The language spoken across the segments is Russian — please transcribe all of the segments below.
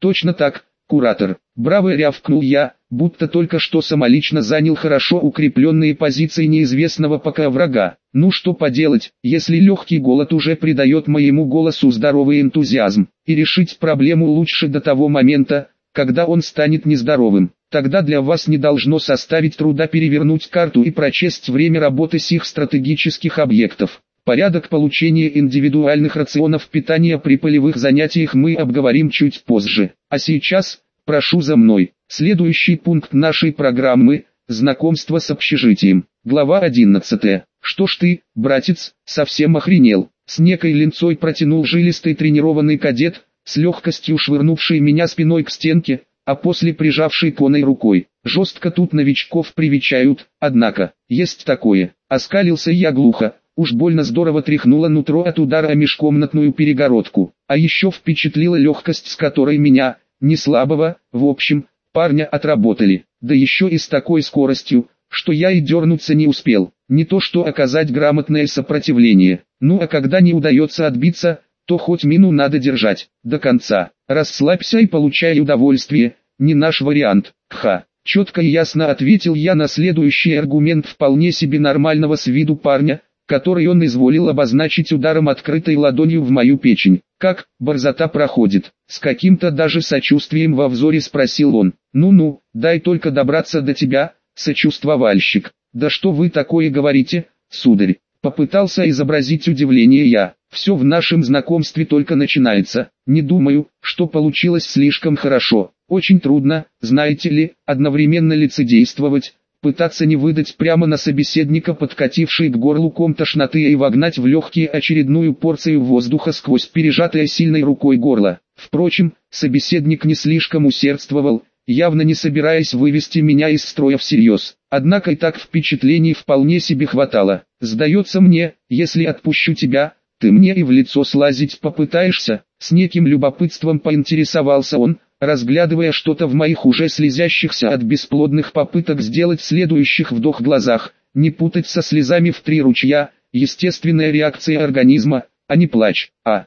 Точно так, куратор. Браво, рявкнул я, будто только что самолично занял хорошо укрепленные позиции неизвестного пока врага. Ну что поделать, если легкий голод уже придает моему голосу здоровый энтузиазм, и решить проблему лучше до того момента, когда он станет нездоровым. Тогда для вас не должно составить труда перевернуть карту и прочесть время работы сих стратегических объектов. Порядок получения индивидуальных рационов питания при полевых занятиях мы обговорим чуть позже. А сейчас, прошу за мной. Следующий пункт нашей программы – знакомство с общежитием. Глава 11. Что ж ты, братец, совсем охренел? С некой линцой протянул жилистый тренированный кадет, с легкостью швырнувший меня спиной к стенке, а после прижавший коной рукой. Жестко тут новичков привечают, однако, есть такое. Оскалился я глухо. Уж больно здорово тряхнуло нутро от удара о межкомнатную перегородку. А еще впечатлила легкость, с которой меня, не слабого, в общем, парня отработали. Да еще и с такой скоростью, что я и дернуться не успел. Не то что оказать грамотное сопротивление. Ну а когда не удается отбиться, то хоть мину надо держать до конца. Расслабься и получай удовольствие, не наш вариант. Ха. Четко и ясно ответил я на следующий аргумент вполне себе нормального с виду парня, который он изволил обозначить ударом открытой ладонью в мою печень. «Как, борзота проходит?» С каким-то даже сочувствием во взоре спросил он. «Ну-ну, дай только добраться до тебя, сочувствовальщик». «Да что вы такое говорите, сударь?» Попытался изобразить удивление я. «Все в нашем знакомстве только начинается. Не думаю, что получилось слишком хорошо. Очень трудно, знаете ли, одновременно лицедействовать, пытаться не выдать прямо на собеседника подкативший к горлу ком тошноты и вогнать в легкие очередную порцию воздуха сквозь пережатое сильной рукой горло. Впрочем, собеседник не слишком усердствовал, явно не собираясь вывести меня из строя всерьез. Однако и так впечатлений вполне себе хватало. «Сдается мне, если отпущу тебя, ты мне и в лицо слазить попытаешься?» С неким любопытством поинтересовался он, разглядывая что-то в моих уже слезящихся от бесплодных попыток сделать следующих вдох глазах. Не путать со слезами в 3 ручья, естественная реакция организма, а не плач.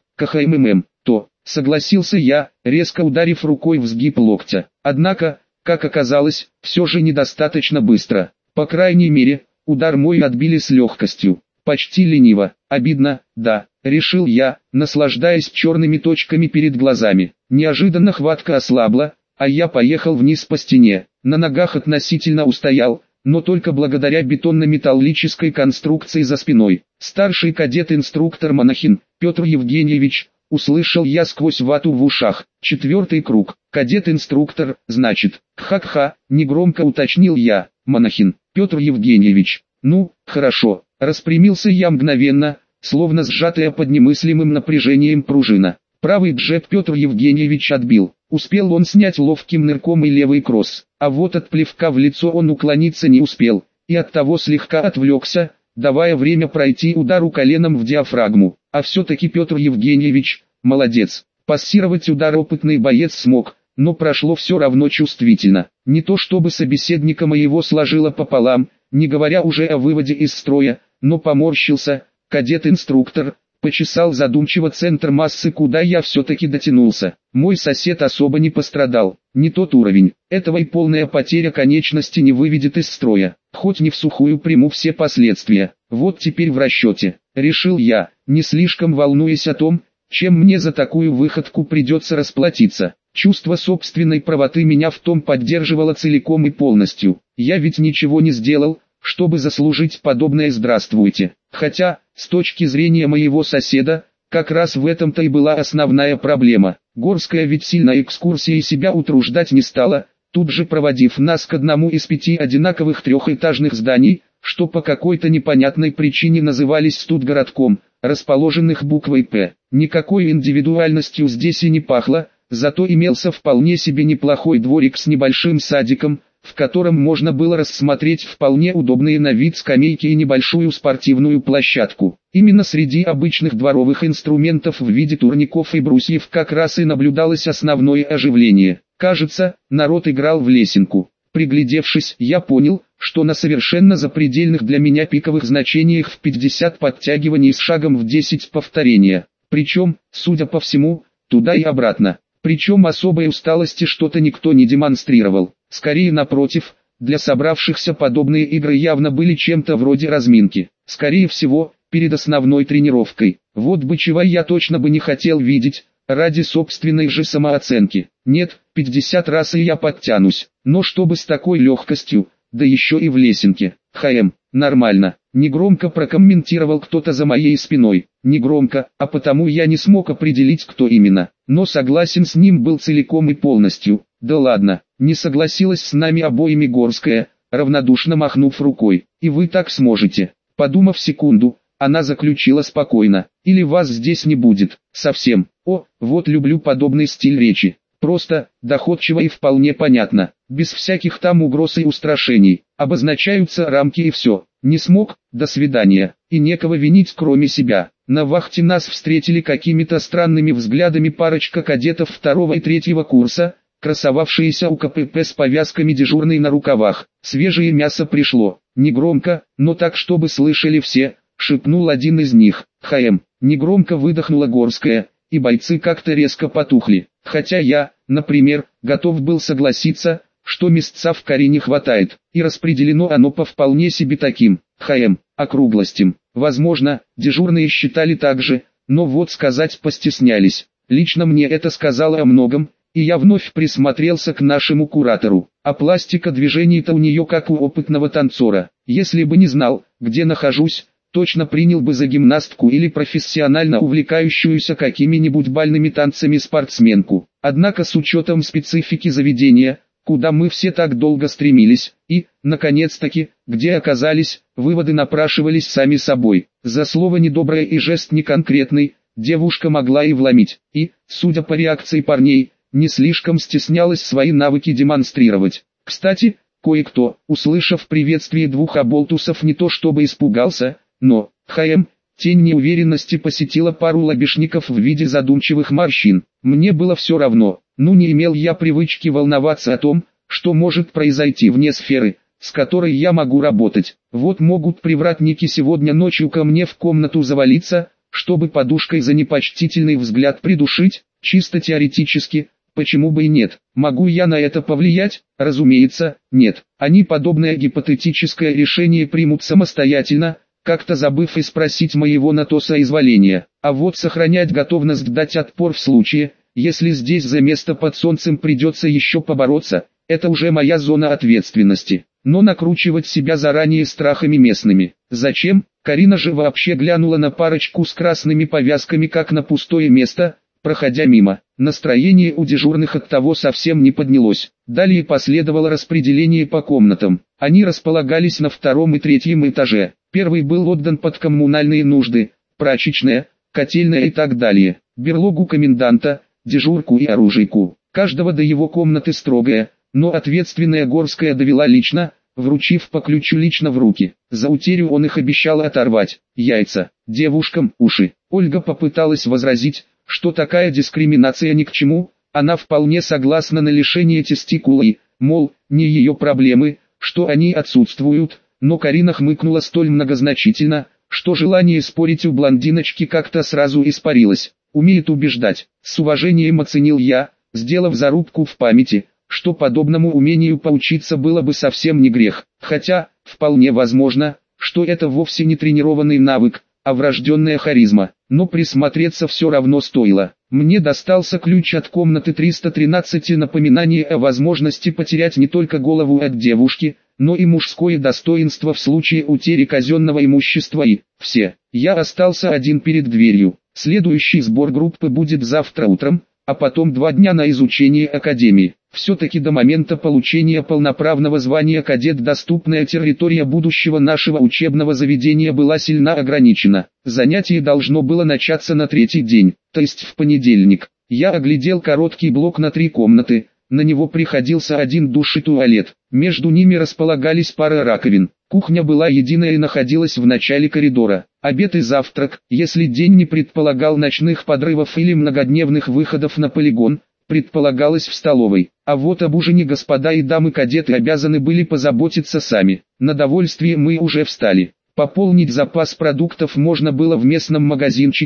То, согласился я, резко ударив рукой в сгиб локтя. Однако, как оказалось, все же недостаточно быстро. По крайней мере, удар мой отбили с легкостью. Почти лениво. Обидно, да, решил я, наслаждаясь черными точками перед глазами. Неожиданно хватка ослабла, а я поехал вниз по стене. На ногах относительно устоял, но только благодаря бетонно-металлической конструкции за спиной. Старший кадет-инструктор Монахин, Петр Евгеньевич, услышал я сквозь вату в ушах. 4-й круг. Кадет-инструктор, значит. Ха-ха, негромко уточнил я. Монахин, Петр Евгеньевич. Ну, хорошо. Распрямился я мгновенно, словно сжатая под немыслимым напряжением пружина. Правый джеб Петр Евгеньевич отбил. Успел он снять ловким нырком и левый кросс. А вот от плевка в лицо он уклониться не успел, и оттого слегка отвлекся, давая время пройти удару коленом в диафрагму. А все-таки Петр Евгеньевич, молодец. Пассировать удар опытный боец смог, но прошло все равно чувствительно. Не то чтобы собеседника моего сложило пополам, не говоря уже о выводе из строя, но поморщился, кадет-инструктор, почесал задумчиво центр массы, куда я все-таки дотянулся. Мой сосед особо не пострадал, не тот уровень, этого и полная потеря конечности не выведет из строя, хоть не всухую приму все последствия. Вот теперь в расчете, решил я, не слишком волнуясь о том, чем мне за такую выходку придется расплатиться. Чувство собственной правоты меня в том поддерживало целиком и полностью. Я ведь ничего не сделал, чтобы заслужить подобное «здравствуйте». Хотя, с точки зрения моего соседа, как раз в этом-то и была основная проблема. Горская ведь сильно экскурсией себя утруждать не стала, тут же проводив нас к одному из 5 одинаковых 3-этажных зданий, что по какой-то непонятной причине назывались студгородком, расположенных буквой «П». Никакой индивидуальностью здесь и не пахло, зато имелся вполне себе неплохой дворик с небольшим садиком, в котором можно было рассмотреть вполне удобные на вид скамейки и небольшую спортивную площадку. Именно среди обычных дворовых инструментов в виде турников и брусьев как раз и наблюдалось основное оживление. Кажется, народ играл в лесенку. Приглядевшись, я понял, что на совершенно запредельных для меня пиковых значениях в 50 подтягиваний с шагом в 10 повторения. Причем, судя по всему, туда и обратно. Причем особой усталости что-то никто не демонстрировал. Скорее напротив, для собравшихся подобные игры явно были чем-то вроде разминки. Скорее всего, перед основной тренировкой. Вот бы чего я точно бы не хотел видеть, ради собственной же самооценки. Нет, 50 раз и я подтянусь. Но чтобы с такой легкостью, да еще и в лесенке. Нормально. Негромко прокомментировал кто-то за моей спиной. Негромко, а потому я не смог определить, кто именно. Но согласен с ним был целиком и полностью. Да ладно, не согласилась с нами обоими Горская, равнодушно махнув рукой. И вы так сможете. Подумав секунду, она заключила спокойно. Или вас здесь не будет, совсем. О, вот люблю подобный стиль речи. Просто, доходчиво и вполне понятно. Без всяких там угроз и устрашений. Обозначаются рамки и все. Не смог, до свидания. И некого винить кроме себя. На вахте нас встретили какими-то странными взглядами парочка кадетов 2 и 3 курса, красовавшиеся у КПП с повязками дежурной на рукавах. Свежее мясо пришло. Негромко, но так чтобы слышали все, шепнул один из них. Негромко выдохнула Горская, и бойцы как-то резко потухли. Хотя я, например, готов был согласиться, что места в каре не хватает, и распределено оно по вполне себе таким, округлостям. Возможно, дежурные считали так же, но вот сказать постеснялись. Лично мне это сказало о многом, и я вновь присмотрелся к нашему куратору. А пластика движений-то у нее как у опытного танцора. Если бы не знал, где нахожусь, точно принял бы за гимнастку или профессионально увлекающуюся какими-нибудь бальными танцами спортсменку. Однако с учетом специфики заведения, куда мы все так долго стремились, и, наконец-таки, где оказались, выводы напрашивались сами собой. За слово недоброе и жест неконкретный, девушка могла и вломить, и, судя по реакции парней, не слишком стеснялась свои навыки демонстрировать. Кстати, кое-кто, услышав приветствие двух оболтусов, не то чтобы испугался, но, тень неуверенности посетила пару лобешников в виде задумчивых морщин. Мне было все равно, не имел я привычки волноваться о том, что может произойти вне сферы, с которой я могу работать. Вот могут привратники сегодня ночью ко мне в комнату завалиться, чтобы подушкой за непочтительный взгляд придушить, чисто теоретически, почему бы и нет. Могу я на это повлиять? Разумеется, нет. Они подобное гипотетическое решение примут самостоятельно, как-то забыв и спросить моего на то соизволения. А вот сохранять готовность дать отпор в случае, если здесь за место под солнцем придется еще побороться, это уже моя зона ответственности. Но накручивать себя заранее страхами местными. Зачем? Карина же вообще глянула на парочку с красными повязками как на пустое место, проходя мимо. Настроение у дежурных от того совсем не поднялось. Далее последовало распределение по комнатам. Они располагались на 2 и 3 этаже. Первый был отдан под коммунальные нужды, прачечная, котельная и так далее. Берлогу коменданта, дежурку и оружейку. Каждого до его комнаты строгая, но ответственная Горская довела лично, вручив по ключу лично в руки. За утерю он их обещал оторвать. Яйца, девушкам уши. Ольга попыталась возразить, что такая дискриминация ни к чему, она вполне согласна на лишение тестикулы, мол, не ее проблемы, что они отсутствуют, но Карина хмыкнула столь многозначительно, что желание спорить у блондиночки как-то сразу испарилось. Умеет убеждать, с уважением оценил я, сделав зарубку в памяти, что подобному умению поучиться было бы совсем не грех, хотя, вполне возможно, что это вовсе не тренированный навык, а врожденная харизма, но присмотреться все равно стоило. Мне достался ключ от комнаты 313 и напоминание о возможности потерять не только голову от девушки, но и мужское достоинство в случае утери казенного имущества и все. Я остался один перед дверью. Следующий сбор группы будет завтра утром, а потом 2 дня на изучение академии. Все-таки до момента получения полноправного звания кадет доступная территория будущего нашего учебного заведения была сильно ограничена. Занятие должно было начаться на 3-й день, то есть в понедельник. Я оглядел короткий блок на 3 комнаты, на него приходился один душ и туалет. Между ними располагались пара раковин. Кухня была единая и находилась в начале коридора. Обед и завтрак, если день не предполагал ночных подрывов или многодневных выходов на полигон, предполагалось в столовой. А вот об ужине господа и дамы кадеты обязаны были позаботиться сами. На довольствие мы уже встали. Пополнить запас продуктов можно было в местном магазинчике,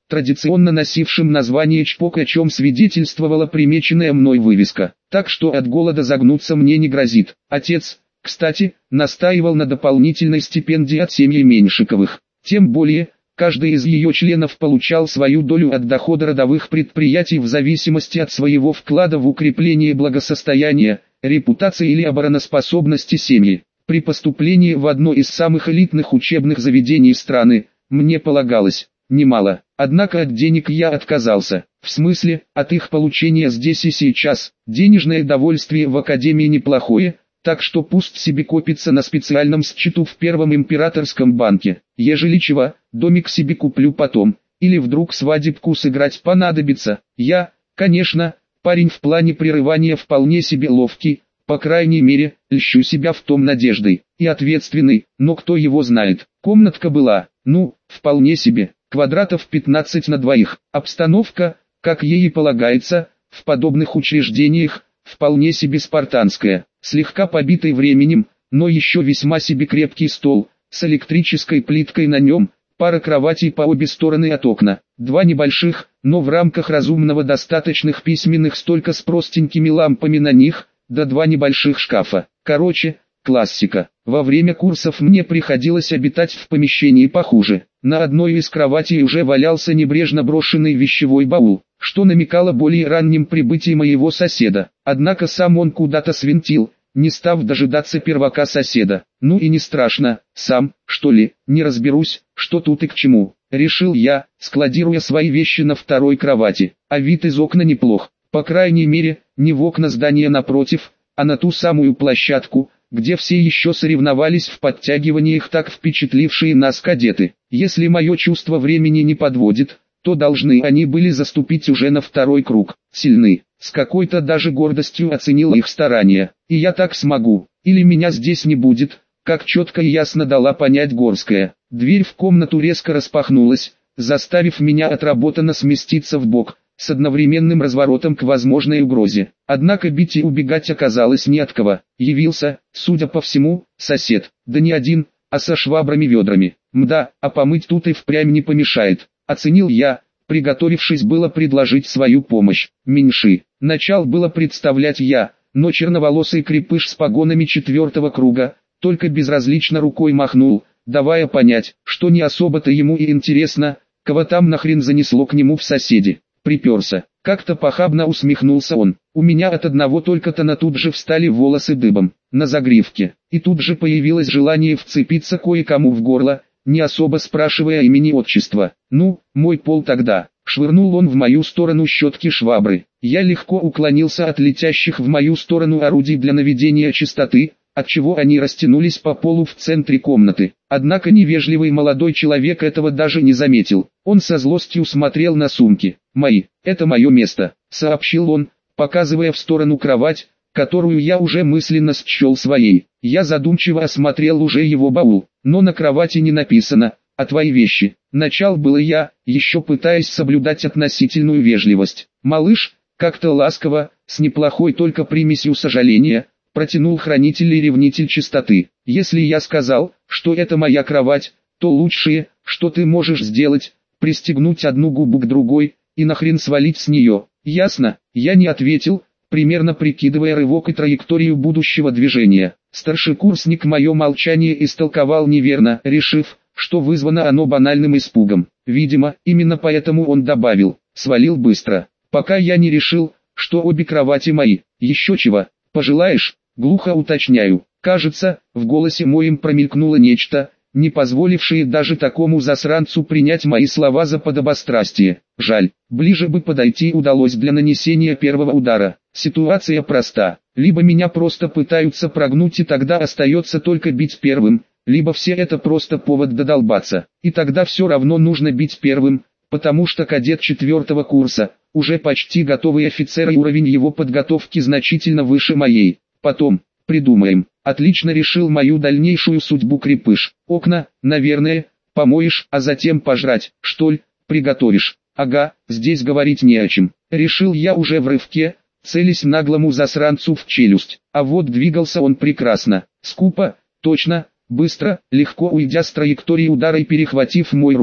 традиционно носившим название ЧПОК, о чем свидетельствовала примеченная мной вывеска. Так что от голода загнуться мне не грозит. Отец, кстати, настаивал на дополнительной стипендии от семьи Меньшиковых. Тем более, каждый из ее членов получал свою долю от дохода родовых предприятий в зависимости от своего вклада в укрепление благосостояния, репутации или обороноспособности семьи. При поступлении в одно из самых элитных учебных заведений страны, мне полагалось немало. Однако от денег я отказался. В смысле, от их получения здесь и сейчас. Денежное довольствие в академии неплохое, так что пусть себе копится на специальном счету в Первом императорском банке. Ежели чего, домик себе куплю потом. Или вдруг свадебку сыграть понадобится. Я, конечно, парень в плане прерывания вполне себе ловкий, по крайней мере, льщу себя в том надеждой. И ответственный, но кто его знает. Комнатка была, вполне себе. Квадратов 15 на двоих. Обстановка, как ей и полагается, в подобных учреждениях, вполне себе спартанская. Слегка побитый временем, но еще весьма себе крепкий стол, с электрической плиткой на нем, пара кроватей по обе стороны от окна, два небольших, но в рамках разумного достаточных письменных столика с простенькими лампами на них, да два небольших шкафа. Короче, классика. Во время курсов мне приходилось обитать в помещении похуже. На одной из кроватей уже валялся небрежно брошенный вещевой баул, что намекало более ранним прибытии моего соседа. Однако сам он куда-то свинтил, не став дожидаться первака соседа. Ну и не страшно, сам, что ли, не разберусь, что тут и к чему. Решил я, складируя свои вещи на второй кровати. А вид из окна неплох. По крайней мере, не в окна здания напротив, а на ту самую площадку, где все еще соревновались в подтягиваниях так впечатлившие нас кадеты. Если мое чувство времени не подводит, то должны они были заступить уже на второй круг. Сильны, с какой-то даже гордостью оценил их старания. И я так смогу, или меня здесь не будет, как четко и ясно дала понять Горская. Дверь в комнату резко распахнулась, заставив меня отработанно сместиться вбок, с одновременным разворотом к возможной угрозе. Однако бить и убегать оказалось не от кого. Явился, судя по всему, сосед. Да не один, а со швабрами-ведрами. Мда, а помыть тут и впрямь не помешает. Оценил я, приготовившись было предложить свою помощь. Меньши. Начал было представлять я, но черноволосый крепыш с погонами 4-го круга, только безразлично рукой махнул, давая понять, что не особо-то ему и интересно, кого там нахрен занесло к нему в соседи. Приперся. Как-то похабно усмехнулся он. У меня от одного только тона тут же встали волосы дыбом, на загривке. И тут же появилось желание вцепиться кое-кому в горло, не особо спрашивая имени отчества. Мой пол тогда. Швырнул он в мою сторону щетки швабры. Я легко уклонился от летящих в мою сторону орудий для наведения чистоты, отчего они растянулись по полу в центре комнаты. Однако невежливый молодой человек этого даже не заметил. Он со злостью смотрел на сумки. «Мои, это мое место», — сообщил он, показывая в сторону кровать, которую я уже мысленно счел своей. Я задумчиво осмотрел уже его баул, но на кровати не написано «А твои вещи». Начал было я, еще пытаясь соблюдать относительную вежливость. Малыш, как-то ласково, с неплохой только примесью сожаления, протянул хранитель и ревнитель чистоты. «Если я сказал, что это моя кровать, то лучшее, что ты можешь сделать, пристегнуть одну губу к другой, и нахрен свалить с нее. Ясно?» Я не ответил, примерно прикидывая рывок и траекторию будущего движения. Старшекурсник мое молчание истолковал неверно, решив, что вызвано оно банальным испугом. Видимо, именно поэтому он добавил: «Свалил быстро, пока я не решил, что обе кровати мои. Еще чего пожелаешь?» Глухо уточняю. Кажется, в голосе моем промелькнуло нечто, не позволившее даже такому засранцу принять мои слова за подобострастие. Жаль, ближе бы подойти удалось для нанесения первого удара. Ситуация проста. Либо меня просто пытаются прогнуть, и тогда остается только бить первым, либо все это просто повод додолбаться. И тогда все равно нужно бить первым, потому что кадет 4-го курса, уже почти готовый офицер, и уровень его подготовки значительно выше моей. Потом придумаем. Отлично решил мою дальнейшую судьбу крепыш. Окна, наверное, помоешь, а затем пожрать, что ли, приготовишь. Ага, здесь говорить не о чем. Решил я уже в рывке, целясь наглому засранцу в челюсть. А вот двигался он прекрасно, скупо, точно, быстро, легко уйдя с траектории удара и перехватив мою руку.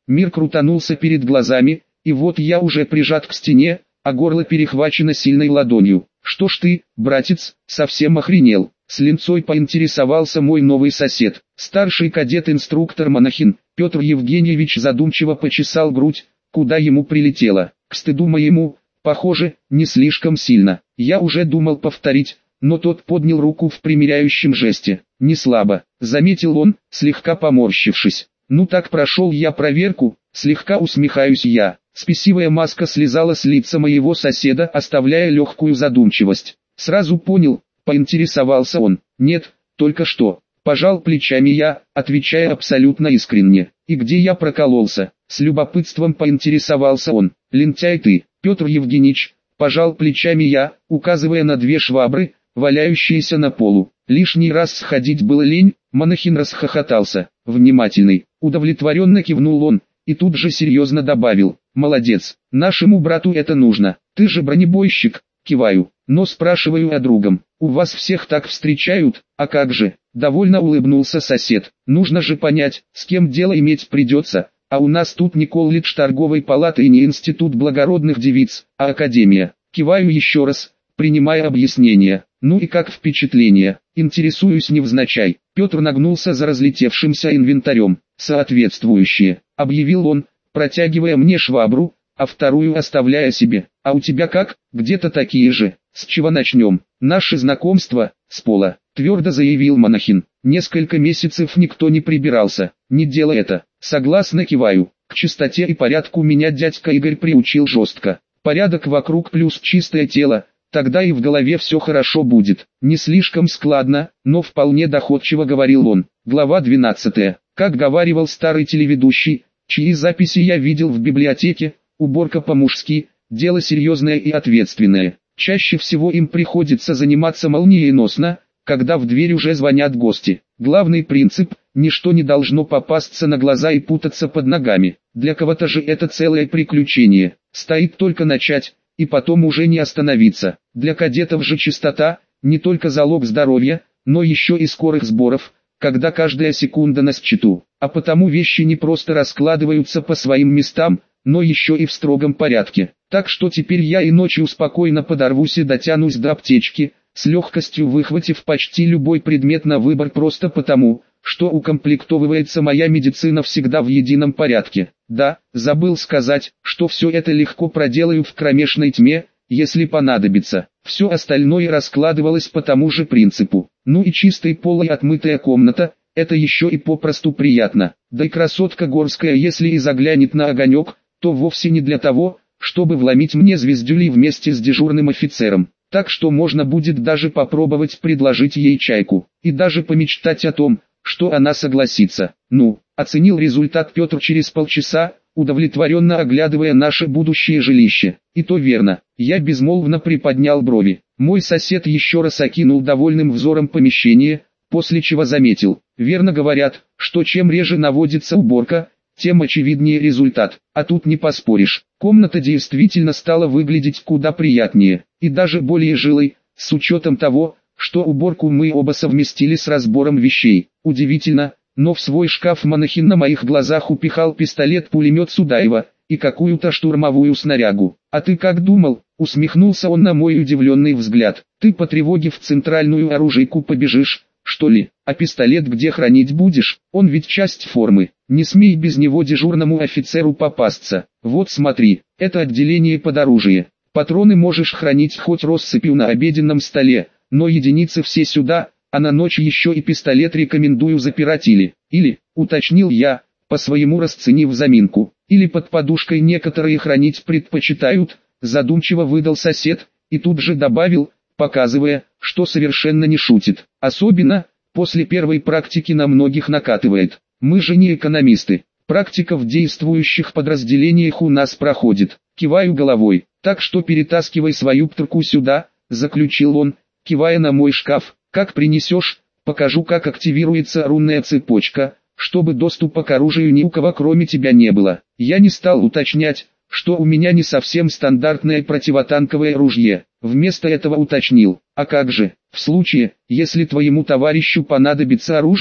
Мир крутанулся перед глазами, и вот я уже прижат к стене, а горло перехвачено сильной ладонью. «Что ж ты, братец, совсем охренел?» С линцой поинтересовался мой новый сосед. Старший кадет-инструктор Монахин, Петр Евгеньевич задумчиво почесал грудь, куда ему прилетело. К стыду моему, похоже, не слишком сильно. Я уже думал повторить, но тот поднял руку в примиряющем жесте. «Не слабо», — заметил он, слегка поморщившись. «Ну так прошел я проверку», — слегка усмехаюсь я. Спесивая маска слезала с лица моего соседа, оставляя легкую задумчивость. Сразу понял, поинтересовался он. «Нет, только что». Пожал плечами я, отвечая абсолютно искренне. «И где я прокололся?» С любопытством поинтересовался он. «Лентяй ты, Петр Евгеньевич», пожал плечами я, указывая на две швабры, валяющиеся на полу. Лишний раз сходить было лень. Монахин расхохотался. «Внимательный», удовлетворенно кивнул он, и тут же серьезно добавил. «Молодец, нашему брату это нужно. Ты же бронебойщик», киваю, но спрашиваю о другом. «У вас всех так встречают, а как же?» Довольно улыбнулся сосед. «Нужно же понять, с кем дело иметь придется, а у нас тут не колледж торговой палаты и не институт благородных девиц, а академия». Киваю еще раз, принимая объяснение. «Ну и как впечатление?» Интересуюсь невзначай. Петр нагнулся за разлетевшимся инвентарем. «Соответствующие», объявил он, протягивая мне швабру, а вторую оставляя себе. «А у тебя как?» «Где-то такие же». «С чего начнем?» «Наше знакомство, с пола», твердо заявил Монахин. «Несколько месяцев никто не прибирался. Не делай это». Согласно киваю. К чистоте и порядку меня дядька Игорь приучил жестко. Порядок вокруг плюс чистое тело, тогда и в голове все хорошо будет. Не слишком складно, но вполне доходчиво говорил он. Глава 12. Как говаривал старый телеведущий, чьи записи я видел в библиотеке, уборка по-мужски, дело серьезное и ответственное. Чаще всего им приходится заниматься молниеносно, когда в дверь уже звонят гости. Главный принцип – ничто не должно попасться на глаза и путаться под ногами. Для кого-то же это целое приключение. Стоит только начать, и потом уже не остановиться. Для кадетов же чистота – не только залог здоровья, но еще и скорых сборов, когда каждая секунда на счету. А потому вещи не просто раскладываются по своим местам, но еще и в строгом порядке. Так что теперь я и ночью спокойно подорвусь и дотянусь до аптечки, с легкостью выхватив почти любой предмет на выбор просто потому, что укомплектовывается моя медицина всегда в едином порядке. Да, забыл сказать, что все это легко проделаю в кромешной тьме, если понадобится. Все остальное раскладывалось по тому же принципу. Ну и чистый пол и отмытая комната, это еще и попросту приятно. Да и красотка горская, если и заглянет на огонек, то вовсе не для того, чтобы вломить мне звездюлей вместе с дежурным офицером. Так что можно будет даже попробовать предложить ей чайку, и даже помечтать о том, что она согласится. Ну, оценил результат Петр через полчаса, удовлетворенно оглядывая наше будущее жилище. И то верно, я безмолвно приподнял брови. Мой сосед еще раз окинул довольным взором помещение, после чего заметил. Верно говорят, что чем реже наводится уборка, тем очевиднее результат. А тут не поспоришь. Комната действительно стала выглядеть куда приятнее, и даже более жилой, с учетом того, что уборку мы оба совместили с разбором вещей. Удивительно, но в свой шкаф Монахин на моих глазах упихал пистолет-пулемет Судаева и какую-то штурмовую снарягу. «А ты как думал?» — усмехнулся он на мой удивленный взгляд. «Ты по тревоге в центральную оружейку побежишь, что ли? А пистолет где хранить будешь? Он ведь часть формы. Не смей без него дежурному офицеру попасться. Вот смотри, это отделение под оружие. Патроны можешь хранить хоть россыпью на обеденном столе, но единицы все сюда, а на ночь еще и пистолет рекомендую запирать или, уточнил я, по-своему расценив заминку, или под подушкой некоторые хранить предпочитают, задумчиво выдал сосед, и тут же добавил, показывая, что совершенно не шутит. Особенно, после первой практики на многих накатывает. Мы же не экономисты. Практика в действующих подразделениях у нас проходит. Киваю головой. Так что перетаскивай свою птурку сюда, заключил он, кивая на мой шкаф. Как принесешь, покажу, как активируется рунная цепочка, чтобы доступа к оружию ни у кого кроме тебя не было. Я не стал уточнять, что у меня не совсем стандартное противотанковое ружье. Вместо этого уточнил, а как же, в случае, если твоему товарищу понадобится оружие,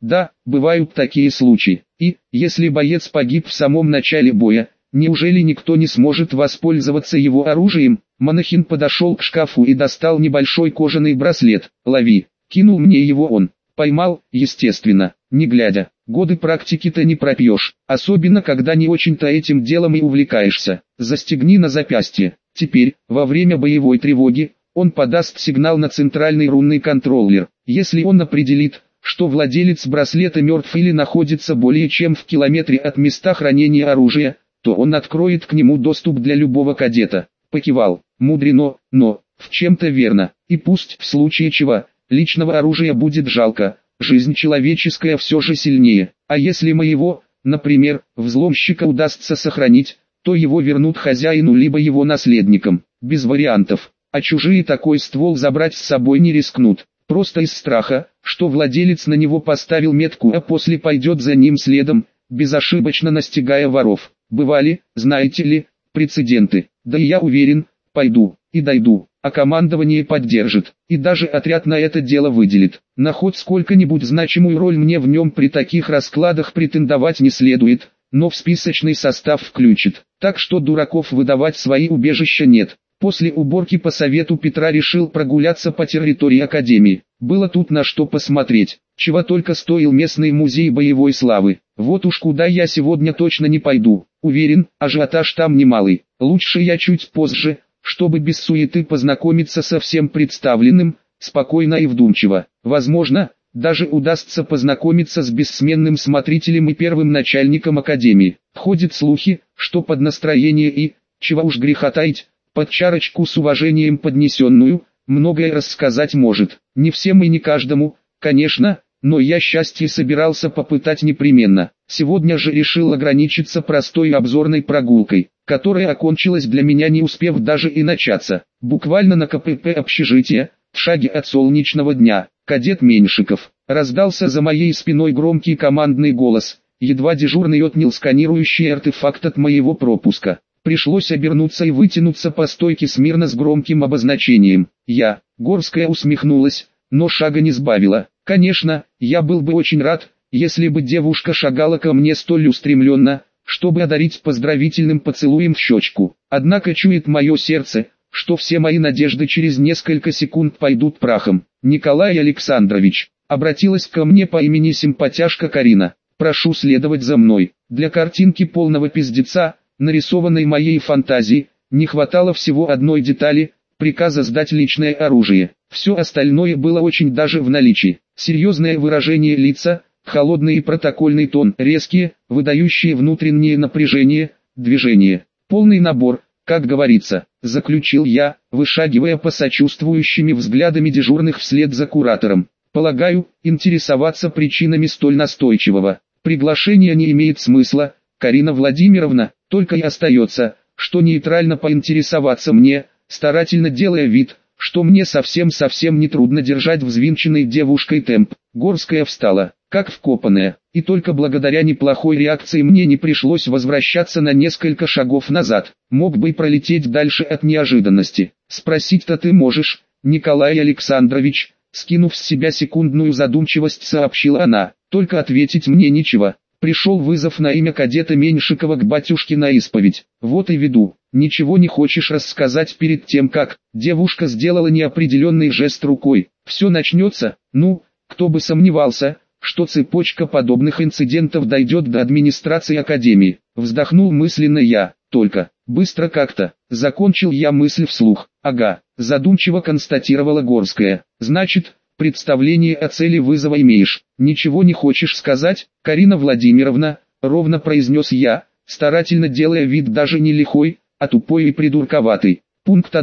Да, бывают такие случаи. И, если боец погиб в самом начале боя, неужели никто не сможет воспользоваться его оружием? Монахин подошел к шкафу и достал небольшой кожаный браслет. «Лови!» Кинул мне его он. Поймал, естественно, не глядя. Годы практики-то не пропьешь, особенно когда не очень-то этим делом и увлекаешься. Застегни на запястье. Теперь, во время боевой тревоги, он подаст сигнал на центральный рунный контроллер. Если он определит, что владелец браслета мертв или находится более чем в километре от места хранения оружия, то он откроет к нему доступ для любого кадета. Покивал. Мудрено, но, в чем-то верно. И пусть, в случае чего, личного оружия будет жалко, жизнь человеческая все же сильнее. А если моего, например, взломщика удастся сохранить, то его вернут хозяину либо его наследникам. Без вариантов. А чужие такой ствол забрать с собой не рискнут. Просто из страха, что владелец на него поставил метку, а после пойдет за ним следом, безошибочно настигая воров. Бывали, знаете ли, прецеденты. Да и я уверен, пойду, и дойду, а командование поддержит, и даже отряд на это дело выделит. На хоть сколько-нибудь значимую роль мне в нем при таких раскладах претендовать не следует, но в списочный состав включит. Так что дураков выдавать свои убежища нет. После уборки по совету Петра решил прогуляться по территории Академии. Было тут на что посмотреть, чего только стоил местный музей боевой славы. Вот уж куда я сегодня точно не пойду. Уверен, ажиотаж там немалый. Лучше я чуть позже, чтобы без суеты познакомиться со всем представленным, спокойно и вдумчиво. Возможно, даже удастся познакомиться с бессменным смотрителем и первым начальником Академии. Ходят слухи, что под настроение и, чего уж греха таить, под чарочку с уважением поднесенную, многое рассказать может. Не всем и не каждому, конечно, но я счастье собирался попытать непременно. Сегодня же решил ограничиться простой обзорной прогулкой, которая окончилась для меня не успев даже и начаться. Буквально на КПП общежития, в шаге от солнечного дня, кадет Меньшиков. Раздался за моей спиной громкий командный голос, едва дежурный отнял сканирующий артефакт от моего пропуска. Пришлось обернуться и вытянуться по стойке смирно с громким обозначением. Горская усмехнулась, но шага не сбавила. Конечно, я был бы очень рад, если бы девушка шагала ко мне столь устремленно, чтобы одарить поздравительным поцелуем в щечку. Однако чует мое сердце, что все мои надежды через несколько секунд пойдут прахом. «Николай Александрович», обратилась ко мне по имени симпатяшка Карина, «прошу следовать за мной». Для картинки полного пиздеца, нарисованной моей фантазией, не хватало всего одной детали – приказа сдать личное оружие. Все остальное было очень даже в наличии. Серьезное выражение лица, холодный и протокольный тон, резкие, выдающие внутреннее напряжение, движения. Полный набор, как говорится, заключил я, вышагивая по сочувствующими взглядами дежурных вслед за куратором. Полагаю, интересоваться причинами столь настойчивого приглашения не имеет смысла, Карина Владимировна, только и остается, что нейтрально поинтересоваться мне, старательно делая вид, что мне совсем нетрудно держать взвинченной девушкой темп. Горская встала, как вкопанная, и только благодаря неплохой реакции мне не пришлось возвращаться на несколько шагов назад. Мог бы и пролететь дальше от неожиданности. «Спросить-то ты можешь, Николай Александрович», скинув с себя секундную задумчивость, сообщила она, «только ответить мне нечего». Пришел вызов на имя кадета Меньшикова к батюшке на исповедь. Вот и веду. Ничего не хочешь рассказать перед тем как? Девушка сделала неопределенный жест рукой. Все начнется? Ну, кто бы сомневался, что цепочка подобных инцидентов дойдет до администрации Академии. Вздохнул мысленно я. Только, быстро как-то. Закончил я мысль вслух. Ага, задумчиво констатировала Горская. Значит, представление о цели вызова имеешь. Ничего не хочешь сказать, Карина Владимировна, ровно произнес я, старательно делая вид даже не лихой, а тупой и придурковатый. Пункт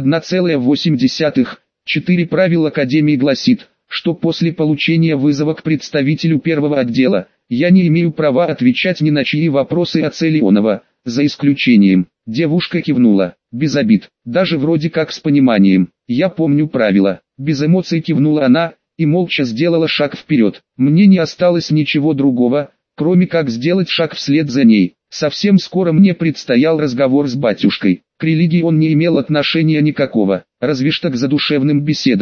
1,8. 4 правил Академии гласит, что после получения вызова к представителю первого отдела, я не имею права отвечать ни на чьи вопросы о цели оного, за исключением. Девушка кивнула, без обид, даже вроде как с пониманием. Я помню правила. Без эмоций кивнула она, и молча сделала шаг вперед. Мне не осталось ничего другого, кроме как сделать шаг вслед за ней. Совсем скоро мне предстоял разговор с батюшкой. К религии он не имел отношения никакого, разве что к задушевным беседам.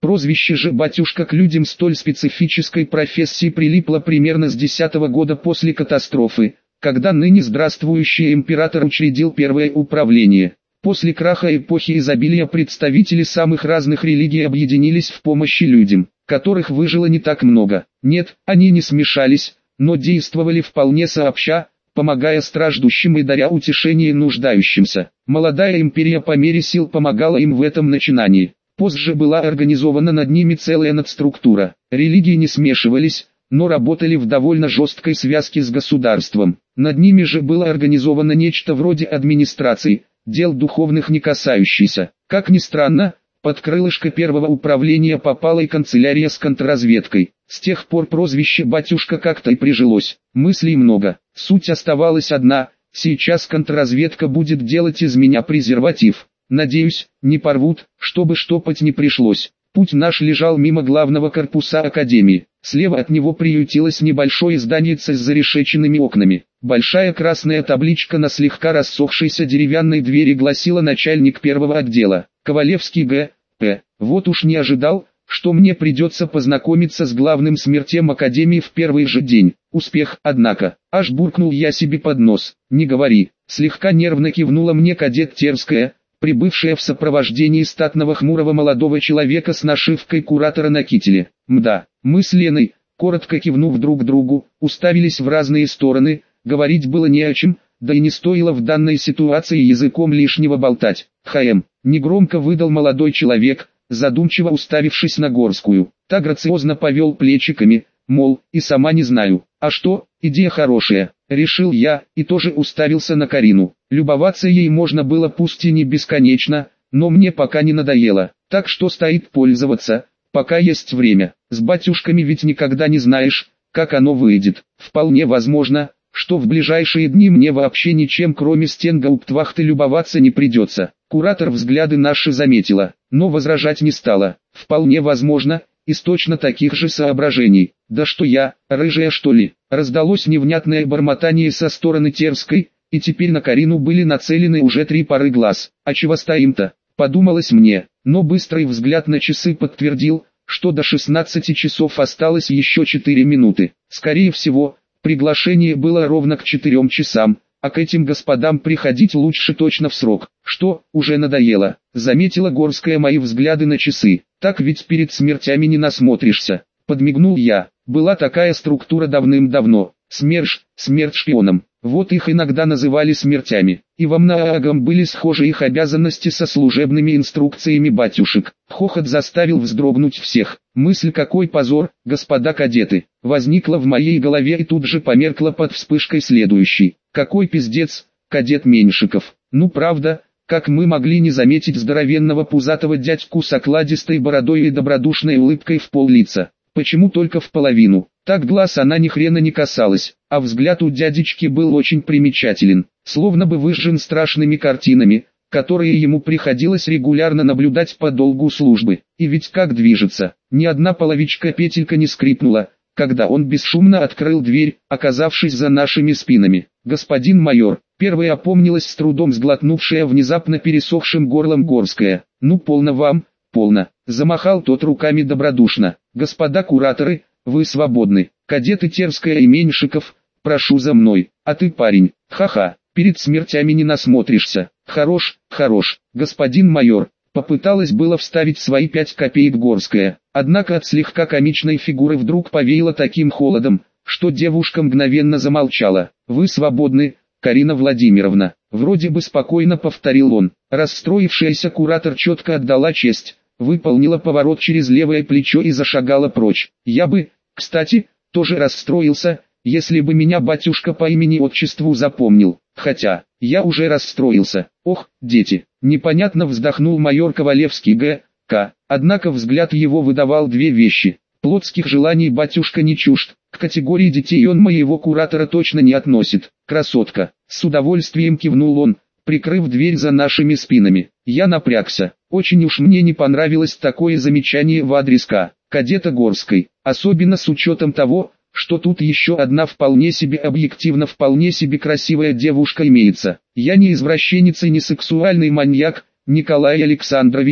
Прозвище же «батюшка» к людям столь специфической профессии прилипло примерно с 10-го года после катастрофы, когда ныне здравствующий император учредил первое управление. После краха эпохи изобилия представители самых разных религий объединились в помощи людям, которых выжило не так много. Нет, они не смешались, но действовали вполне сообща, помогая страждущим и даря утешение нуждающимся. Молодая империя по мере сил помогала им в этом начинании. Позже была организована над ними целая надструктура. Религии не смешивались, но работали в довольно жесткой связке с государством. Над ними же было организовано нечто вроде администрации, дел духовных не касающихся. Как ни странно, под крылышко первого управления попала и канцелярия с контрразведкой. С тех пор прозвище «батюшка» как-то и прижилось. Мыслей много. Суть оставалась одна: сейчас контрразведка будет делать из меня презерватив. Надеюсь, не порвут, чтобы штопать не пришлось. Путь наш лежал мимо главного корпуса академии. Слева от него приютилось небольшое зданице с зарешеченными окнами. Большая красная табличка на слегка рассохшейся деревянной двери гласила «Начальник первого отдела, Ковалевский Г.П». Вот уж не ожидал, что мне придется познакомиться с главным смертем академии в первый же день. Успех, однако. Аж буркнул я себе под нос. Не говори. Слегка нервно кивнула мне кадет Терская, прибывшая в сопровождении статного хмурого молодого человека с нашивкой куратора на кителе. Мда, мы с Леной, коротко кивнув друг другу, уставились в разные стороны. Говорить было не о чем, да и не стоило в данной ситуации языком лишнего болтать. Негромко выдал молодой человек, задумчиво уставившись на Горскую. Та грациозно повел плечиками, мол, и сама не знаю. А что, идея хорошая, решил я, и тоже уставился на Карину. Любоваться ей можно было пусть и не бесконечно, но мне пока не надоело, так что стоит пользоваться, пока есть время. С батюшками ведь никогда не знаешь, как оно выйдет. Вполне возможно, что в ближайшие дни мне вообще ничем кроме стен гауптвахты любоваться не придется. Куратор взгляды наши заметила, но возражать не стала. Вполне возможно, из точно таких же соображений. Да что я, рыжая что ли? Раздалось невнятное бормотание со стороны Терской, и теперь на Карину были нацелены уже 3 пары глаз. А чего стоим-то? Подумалось мне, но быстрый взгляд на часы подтвердил, что до 16 часов осталось еще 4 минуты. Скорее всего, приглашение было ровно к 4 часам, а к этим господам приходить лучше точно в срок. Что, уже надоело? Заметила Горская мои взгляды на часы. Так ведь перед смертями не насмотришься. Подмигнул я. Была такая структура давным-давно. СМЕРШ, смерть шпионам. Вот их иногда называли смертями. И во многом были схожи их обязанности со служебными инструкциями батюшек. Хохот заставил вздрогнуть всех. Мысль «какой позор, господа кадеты!» возникла в моей голове и тут же померкла под вспышкой следующей. Какой пиздец, кадет Меньшиков. Ну правда, как мы могли не заметить здоровенного пузатого дядьку с окладистой бородой и добродушной улыбкой в пол-лица? Почему только в половину? Так глаз она ни хрена не касалась, а взгляд у дядечки был очень примечателен, словно бы выжжен страшными картинами, которые ему приходилось регулярно наблюдать по долгу службы. И ведь как движется, ни одна половичка-петелька не скрипнула, когда он бесшумно открыл дверь, оказавшись за нашими спинами. «Господин майор», первая опомнилась с трудом сглотнувшая внезапно пересохшим горлом Горская. «Ну полно вам, полно», замахал тот руками добродушно. «Господа кураторы, вы свободны. Кадеты Терская и Меньшиков, прошу за мной. А ты, парень, ха-ха, перед смертями не насмотришься. Хорош, хорош, господин майор». Попыталась было вставить свои 5 копеек Горская, однако от слегка комичной фигуры вдруг повеяло таким холодом, что девушка мгновенно замолчала. «Вы свободны, Карина Владимировна», вроде бы спокойно повторил он. Расстроившаяся куратор четко отдала честь, выполнила поворот через левое плечо и зашагала прочь. Я бы, кстати, тоже расстроился, если бы меня батюшка по имени-отчеству запомнил, хотя, я уже расстроился. Ох, дети, непонятно вздохнул майор Ковалевский Г.К., однако взгляд его выдавал 2 вещи. Плотских желаний батюшка не чужд, к категории детей он моего куратора точно не относит. Красотка, с удовольствием кивнул он, прикрыв дверь за нашими спинами. Я напрягся, очень уж мне не понравилось такое замечание в адрес кадета Горской, особенно с учетом того, что тут еще одна вполне себе объективно вполне себе красивая девушка имеется. Я не извращенец и не сексуальный маньяк, Николай Александрович,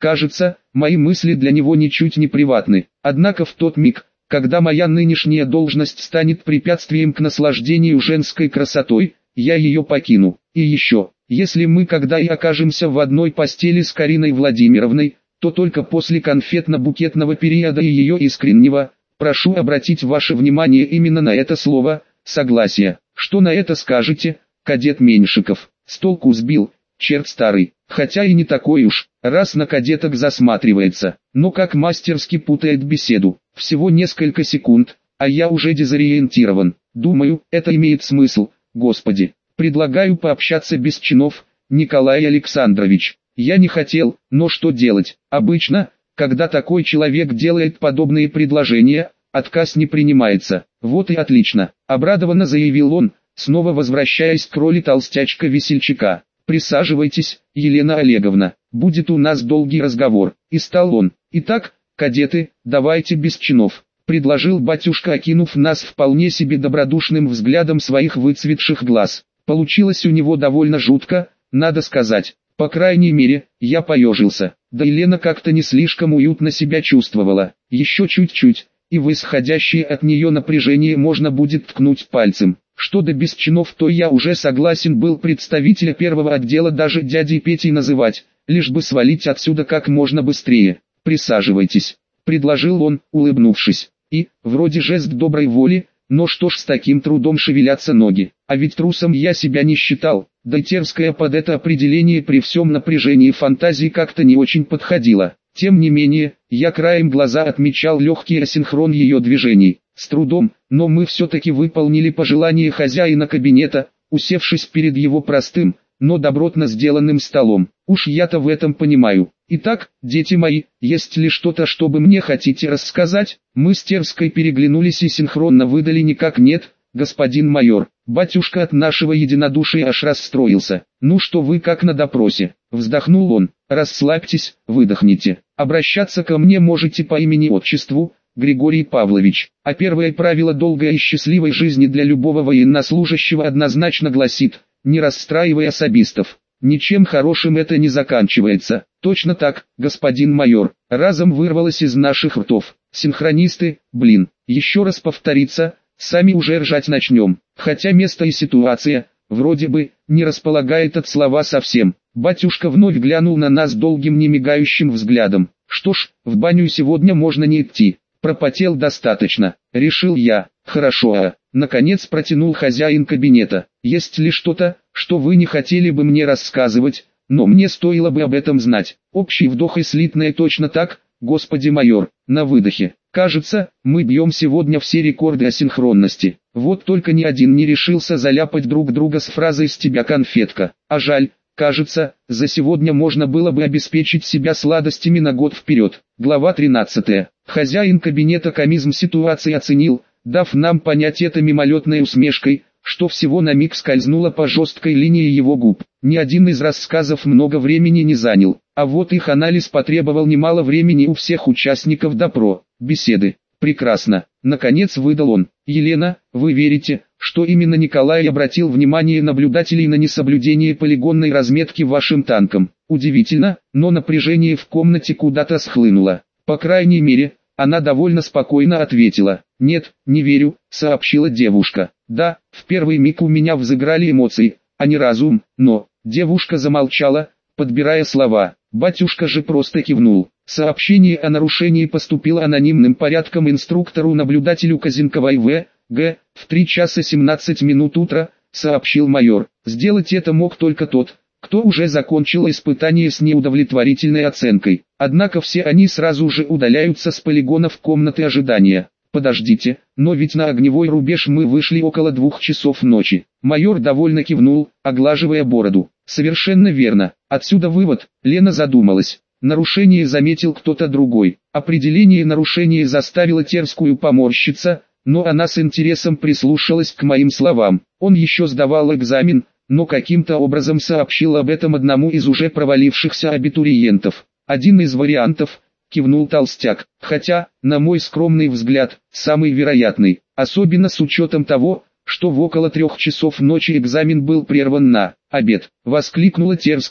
Кажется, мои мысли для него ничуть не приватны. Однако в тот миг, когда моя нынешняя должность станет препятствием к наслаждению женской красотой, я ее покину. И еще, если мы когда и окажемся в одной постели с Кариной Владимировной, то только после конфетно-букетного периода и ее искреннего, прошу обратить ваше внимание именно на это слово, согласие. Что на это скажете, кадет Меньшиков? С толку сбил, черт старый, хотя и не такой уж, раз на кадеток засматривается, но как мастерски путает беседу. Всего несколько секунд, а я уже дезориентирован. Думаю, это имеет смысл, господи. Предлагаю пообщаться без чинов, Николай Александрович. Я не хотел, но что делать? Обычно, когда такой человек делает подобные предложения, отказ не принимается. Вот и отлично, обрадованно заявил он, снова возвращаясь к роли толстячка-весельчака. Присаживайтесь, Елена Олеговна, будет у нас долгий разговор. И стал он. Итак, кадеты, давайте без чинов, предложил батюшка, окинув нас вполне себе добродушным взглядом своих выцветших глаз. Получилось у него довольно жутко, надо сказать. По крайней мере, я поежился. Да Елена как-то не слишком уютно себя чувствовала. Еще чуть-чуть, и в исходящее от нее напряжение можно будет ткнуть пальцем. Что до без чинов, то я уже согласен был представителя первого отдела даже дядей Петей называть, лишь бы свалить отсюда как можно быстрее. Присаживайтесь, предложил он, улыбнувшись. И, вроде жест доброй воли, но что ж с таким трудом шевелятся ноги, а ведь трусом я себя не считал, да и Терская под это определение при всем напряжении фантазии как-то не очень подходила. Тем не менее, я краем глаза отмечал легкий асинхрон ее движений. С трудом, но мы все-таки выполнили пожелание хозяина кабинета, усевшись перед его простым, но добротно сделанным столом. Уж я-то в этом понимаю. Итак, дети мои, есть ли что-то, что бы мне хотите рассказать? Мы с Терской переглянулись и синхронно выдали никак нет, господин майор. Батюшка от нашего единодушия аж расстроился. Ну что вы как на допросе? Вздохнул он. Расслабьтесь, выдохните. Обращаться ко мне можете по имени-отчеству, Григорий Павлович. А первое правило долгой и счастливой жизни для любого военнослужащего однозначно гласит: не расстраивай особистов. Ничем хорошим это не заканчивается. Точно так, господин майор. Разом вырвалось из наших ртов. Синхронисты, блин. Еще раз повторится, сами уже ржать начнем. Хотя место и ситуация, вроде бы, не располагает от слова совсем. Батюшка вновь глянул на нас долгим немигающим взглядом. Что ж, в баню сегодня можно не идти. Пропотел достаточно, решил я. Хорошо, наконец протянул хозяин кабинета. Есть ли что-то, что вы не хотели бы мне рассказывать, но мне стоило бы об этом знать? Общий вдох и слитное точно так, господи майор, на выдохе. Кажется, мы бьем сегодня все рекорды асинхронности. Вот только ни один не решился заляпать друг друга с фразой «с тебя конфетка». А жаль. Кажется, за сегодня можно было бы обеспечить себя сладостями на год вперед. Глава 13. Хозяин кабинета комизм ситуации оценил, дав нам понять это мимолетной усмешкой, что всего на миг скользнуло по жесткой линии его губ. Ни один из рассказов много времени не занял, а вот их анализ потребовал немало времени у всех участников беседы. Прекрасно, наконец выдал он. Елена, вы верите, что именно Николай обратил внимание наблюдателей на несоблюдение полигонной разметки вашим танком? Удивительно, но напряжение в комнате куда-то схлынуло. По крайней мере, она довольно спокойно ответила. «Нет, не верю», — сообщила девушка. «Да, в первый миг у меня взыграли эмоции, а не разум, но...» Девушка замолчала, подбирая слова. Батюшка же просто кивнул. Сообщение о нарушении поступило анонимным порядком инструктору-наблюдателю Казинковой В.Г. в 3 часа 17 минут утра, сообщил майор. Сделать это мог только тот, кто уже закончил испытание с неудовлетворительной оценкой. Однако все они сразу же удаляются с полигонов комнаты ожидания. Подождите, но ведь на огневой рубеж мы вышли около 2 часов ночи. Майор довольно кивнул, оглаживая бороду. Совершенно верно. Отсюда вывод. Лена задумалась. Нарушение заметил кто-то другой. Определение нарушения заставило Терскую поморщиться, но она с интересом прислушалась к моим словам. Он еще сдавал экзамен, но каким-то образом сообщил об этом одному из уже провалившихся абитуриентов. Один из вариантов, кивнул толстяк, хотя, на мой скромный взгляд, самый вероятный, особенно с учетом того, что в около 3 часов ночи экзамен был прерван на обед. Воскликнула Терская,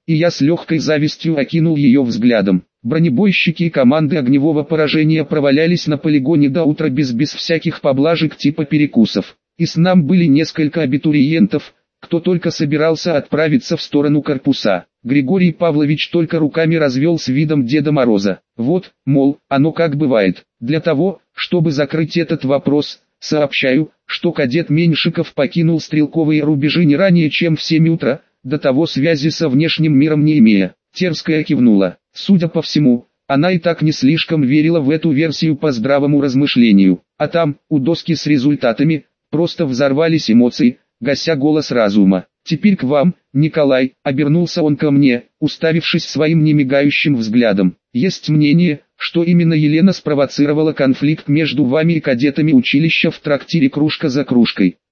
и я с легкой завистью окинул ее взглядом. Бронебойщики и команды огневого поражения провалялись на полигоне до утра без всяких поблажек типа перекусов. И с нами были несколько абитуриентов, кто только собирался отправиться в сторону корпуса. Григорий Павлович только руками развел с видом Деда Мороза. Вот, мол, оно как бывает. Для того, чтобы закрыть этот вопрос, сообщаю, что кадет Меньшиков покинул стрелковые рубежи не ранее, чем в 7 утра, до того связи со внешним миром не имея. Терская кивнула. Судя по всему, она и так не слишком верила в эту версию по здравому размышлению. А там, у доски с результатами, просто взорвались эмоции, гася голос разума. «Теперь к вам, Николай», — обернулся он ко мне, уставившись своим немигающим взглядом. «Есть мнение, что именно Елена спровоцировала конфликт между вами и кадетами училища в трактире кружка за кружкой.